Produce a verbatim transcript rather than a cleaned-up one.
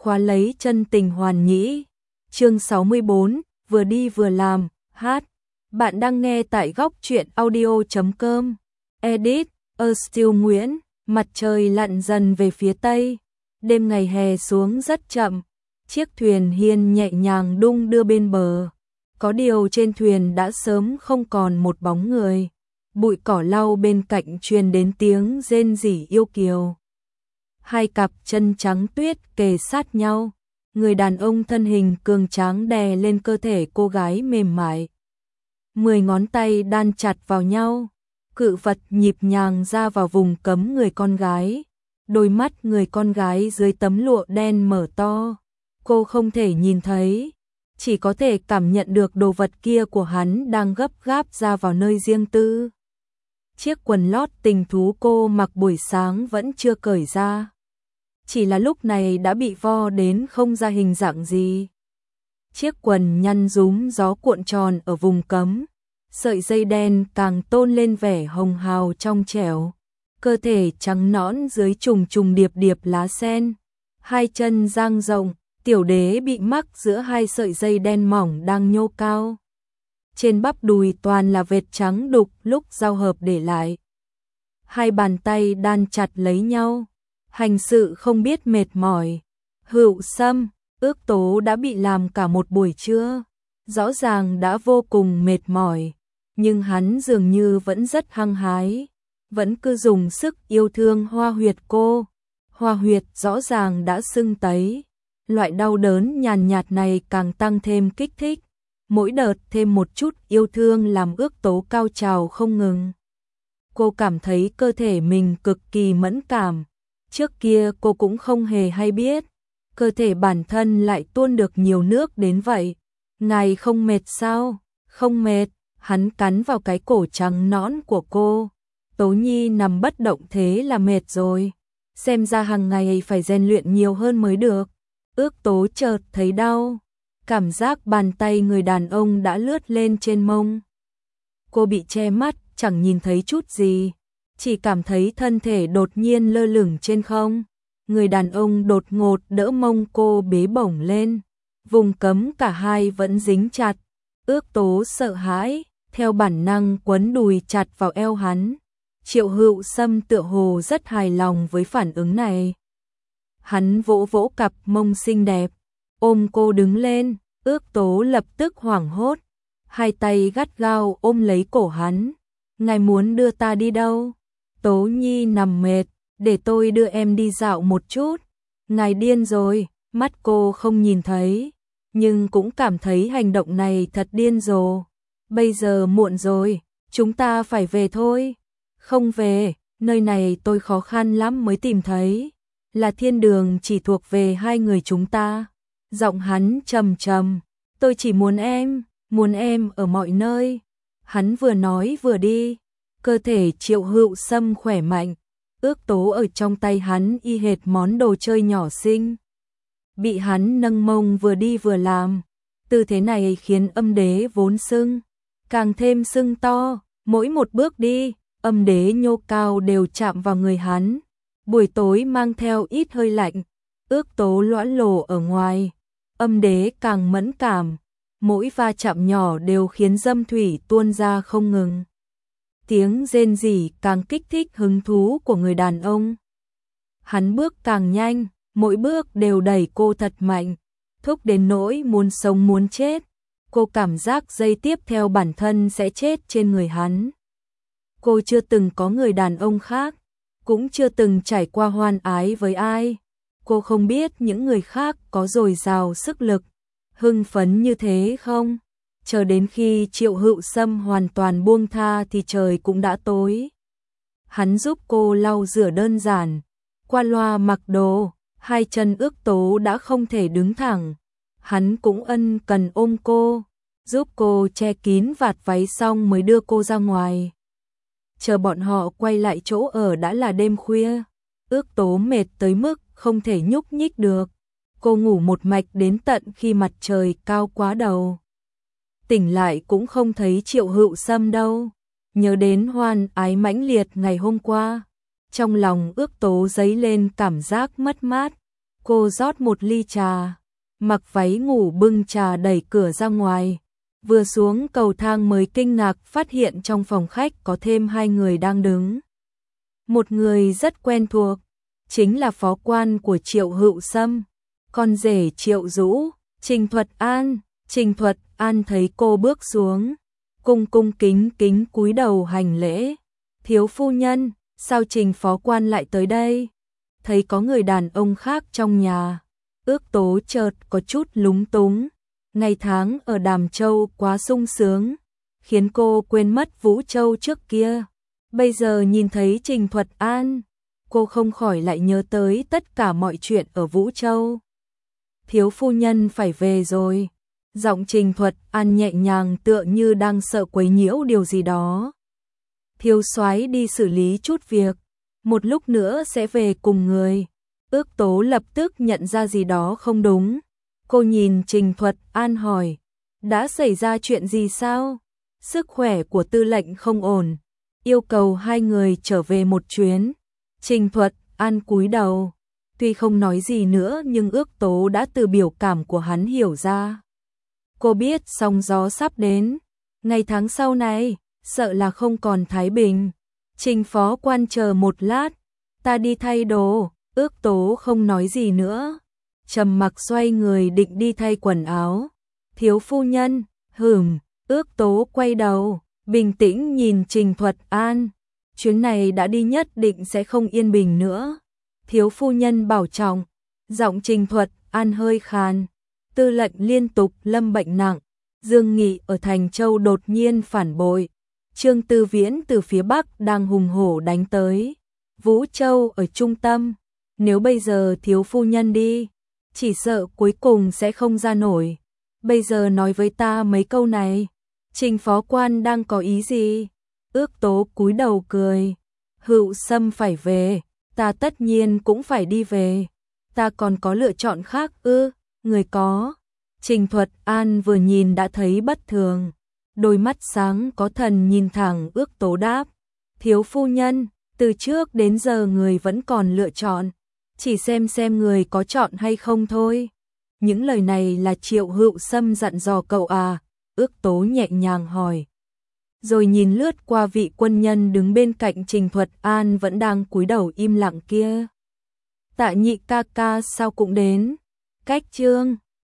khóa lấy chân tình hoàn nhĩ. Chương sáu mươi bốn, vừa đi vừa làm, hát. Bạn đang nghe tại góc truyện audio chấm com. Edit, A Still Nguyễn, mặt trời lặn dần về phía tây. Đêm ngày hè xuống rất chậm. Chiếc thuyền hiên nhẹ nhàng đung đưa bên bờ. Có điều trên thuyền đã sớm không còn một bóng người. Bụi cỏ lau bên cạnh truyền đến tiếng rên rỉ yêu kiều. Hai cặp chân trắng tuyết kề sát nhau. Người đàn ông thân hình cường tráng đè lên cơ thể cô gái mềm mại. Mười ngón tay đan chặt vào nhau. Cự vật nhịp nhàng ra vào vùng cấm người con gái. Đôi mắt người con gái dưới tấm lụa đen mở to. Cô không thể nhìn thấy, chỉ có thể cảm nhận được đồ vật kia của hắn đang gấp gáp ra vào nơi riêng tư. Chiếc quần lót tình thú cô mặc buổi sáng vẫn chưa cởi ra. Chỉ là lúc này đã bị vo đến không ra hình dạng gì. Chiếc quần nhăn rúm gió cuộn tròn ở vùng cấm. Sợi dây đen càng tôn lên vẻ hồng hào trong trẻo. Cơ thể trắng nõn dưới trùng trùng điệp điệp lá sen. Hai chân dang rộng, tiểu đế bị mắc giữa hai sợi dây đen mỏng đang nhô cao. Trên bắp đùi toàn là vệt trắng đục lúc giao hợp để lại. Hai bàn tay đan chặt lấy nhau. Hành sự không biết mệt mỏi. Hữu Sâm, ước tố đã bị làm cả một buổi trưa. Rõ ràng đã vô cùng mệt mỏi. Nhưng hắn dường như vẫn rất hăng hái. Vẫn cứ dùng sức yêu thương hoa huyệt cô. Hoa huyệt rõ ràng đã sưng tấy. Loại đau đớn nhàn nhạt này càng tăng thêm kích thích. Mỗi đợt thêm một chút yêu thương làm ước tố cao trào không ngừng. Cô cảm thấy cơ thể mình cực kỳ mẫn cảm. Trước kia cô cũng không hề hay biết. Cơ thể bản thân lại tuôn được nhiều nước đến vậy. Ngài không mệt sao? Không mệt. Hắn cắn vào cái cổ trắng nõn của cô. Tố Nhi nằm bất động thế là mệt rồi. Xem ra hàng ngày phải rèn luyện nhiều hơn mới được. Ước tố chợt thấy đau. Cảm giác bàn tay người đàn ông đã lướt lên trên mông. Cô bị che mắt, chẳng nhìn thấy chút gì. Chỉ cảm thấy thân thể đột nhiên lơ lửng trên không. Người đàn ông đột ngột đỡ mông cô bế bổng lên. Vùng cấm cả hai vẫn dính chặt. Ước tố sợ hãi, theo bản năng quấn đùi chặt vào eo hắn. Triệu Hữu Sâm tựa hồ rất hài lòng với phản ứng này. Hắn vỗ vỗ cặp mông xinh đẹp, ôm cô đứng lên. Ước tố lập tức hoảng hốt. Hai tay gắt gao ôm lấy cổ hắn. Ngài muốn đưa ta đi đâu? Tố Nhi nằm mệt, để tôi đưa em đi dạo một chút. Ngài điên rồi, mắt cô không nhìn thấy, nhưng cũng cảm thấy hành động này thật điên rồ. Bây giờ muộn rồi, chúng ta phải về thôi. Không về, nơi này tôi khó khăn lắm mới tìm thấy. Là thiên đường chỉ thuộc về hai người chúng ta. Giọng hắn trầm trầm, tôi chỉ muốn em, muốn em ở mọi nơi. Hắn vừa nói vừa đi. Cơ thể Triệu Hữu Sâm khỏe mạnh. Ước tố ở trong tay hắn y hệt món đồ chơi nhỏ xinh. Bị hắn nâng mông vừa đi vừa làm. Tư thế này khiến âm đế vốn sưng càng thêm sưng to. Mỗi một bước đi, âm đế nhô cao đều chạm vào người hắn. Buổi tối mang theo ít hơi lạnh. Ước tố loãng lổ ở ngoài. Âm đế càng mẫn cảm. Mỗi va chạm nhỏ đều khiến dâm thủy tuôn ra không ngừng. Tiếng rên rỉ càng kích thích hứng thú của người đàn ông. Hắn bước càng nhanh, mỗi bước đều đẩy cô thật mạnh, thúc đến nỗi muốn sống muốn chết. Cô cảm giác giây tiếp theo bản thân sẽ chết trên người hắn. Cô chưa từng có người đàn ông khác, cũng chưa từng trải qua hoan ái với ai. Cô không biết những người khác có dồi dào sức lực, hưng phấn như thế không? Chờ đến khi Triệu Hữu Sâm hoàn toàn buông tha thì trời cũng đã tối. Hắn giúp cô lau rửa đơn giản, qua loa mặc đồ, hai chân ước tố đã không thể đứng thẳng. Hắn cũng ân cần ôm cô, giúp cô che kín vạt váy xong mới đưa cô ra ngoài. Chờ bọn họ quay lại chỗ ở đã là đêm khuya. Ước tố mệt tới mức không thể nhúc nhích được. Cô ngủ một mạch đến tận khi mặt trời cao quá đầu. Tỉnh lại cũng không thấy Triệu Hữu Sâm đâu. Nhớ đến hoan ái mãnh liệt ngày hôm qua. Trong lòng ước tố dấy lên cảm giác mất mát. Cô rót một ly trà, mặc váy ngủ bưng trà đẩy cửa ra ngoài. Vừa xuống cầu thang mới kinh ngạc phát hiện trong phòng khách có thêm hai người đang đứng. Một người rất quen thuộc, chính là phó quan của Triệu Hữu Sâm, con rể Triệu Dũ, Trình Thuật An. Trình Thuật An thấy cô bước xuống, cung cung kính kính cúi đầu hành lễ. Thiếu phu nhân, sao Trình phó quan lại tới đây? Thấy có người đàn ông khác trong nhà, Ước Tố chợt có chút lúng túng. Ngày tháng ở Đàm Châu quá sung sướng, khiến cô quên mất Vũ Châu trước kia. Bây giờ nhìn thấy Trình Thuật An, cô không khỏi lại nhớ tới tất cả mọi chuyện ở Vũ Châu. Thiếu phu nhân phải về rồi. Giọng Trình Thuật An nhẹ nhàng tựa như đang sợ quấy nhiễu điều gì đó. Thiếu soái đi xử lý chút việc, một lúc nữa sẽ về cùng người. Ước Tố lập tức nhận ra gì đó không đúng. Cô nhìn Trình Thuật An hỏi, đã xảy ra chuyện gì sao? Sức khỏe của tư lệnh không ổn, yêu cầu hai người trở về một chuyến. Trình Thuật An cúi đầu, tuy không nói gì nữa nhưng Ước Tố đã từ biểu cảm của hắn hiểu ra. Cô biết sóng gió sắp đến, ngày tháng sau này, sợ là không còn thái bình. Trình phó quan chờ một lát, ta đi thay đồ. Ước Tố không nói gì nữa, trầm mặc xoay người định đi thay quần áo. Thiếu phu nhân, hửm. Ước Tố quay đầu, bình tĩnh nhìn Trình Thuật An. Chuyến này đã đi nhất định sẽ không yên bình nữa. Thiếu phu nhân bảo trọng. Giọng Trình Thuật An hơi khàn. Tư lệnh liên tục lâm bệnh nặng. Dương Nghị ở Thành Châu đột nhiên phản bội. Trương Tư Viễn từ phía Bắc đang hùng hổ đánh tới. Vũ Châu ở trung tâm. Nếu bây giờ thiếu phu nhân đi, chỉ sợ cuối cùng sẽ không ra nổi. Bây giờ nói với ta mấy câu này, Trình phó quan đang có ý gì? Ước Tố cúi đầu cười. Hữu Sâm phải về, ta tất nhiên cũng phải đi về. Ta còn có lựa chọn khác ư? Người có. Trình Thuật An vừa nhìn đã thấy bất thường. Đôi mắt sáng có thần nhìn thẳng Ước Tố đáp. Thiếu phu nhân, từ trước đến giờ người vẫn còn lựa chọn. Chỉ xem xem người có chọn hay không thôi. Những lời này là Triệu Hữu Sâm dặn dò cậu à? Ước Tố nhẹ nhàng hỏi. Rồi nhìn lướt qua vị quân nhân đứng bên cạnh Trình Thuật An vẫn đang cúi đầu im lặng kia. Tạ Nhị ca ca sao cũng đến. Cách chương